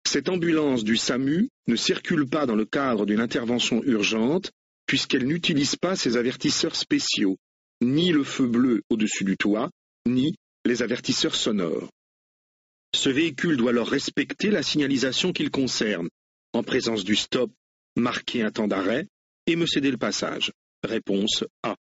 Cette ambulance du SAMU ne circule pas dans le cadre d'une intervention urgente puisqu'elle n'utilise pas ces avertisseurs spéciaux, ni le feu bleu au-dessus du toit, ni les avertisseurs sonores. Ce véhicule doit alors respecter la signalisation qu'il concerne, en présence du stop, marquer un temps d'arrêt et me céder le passage. Réponse A.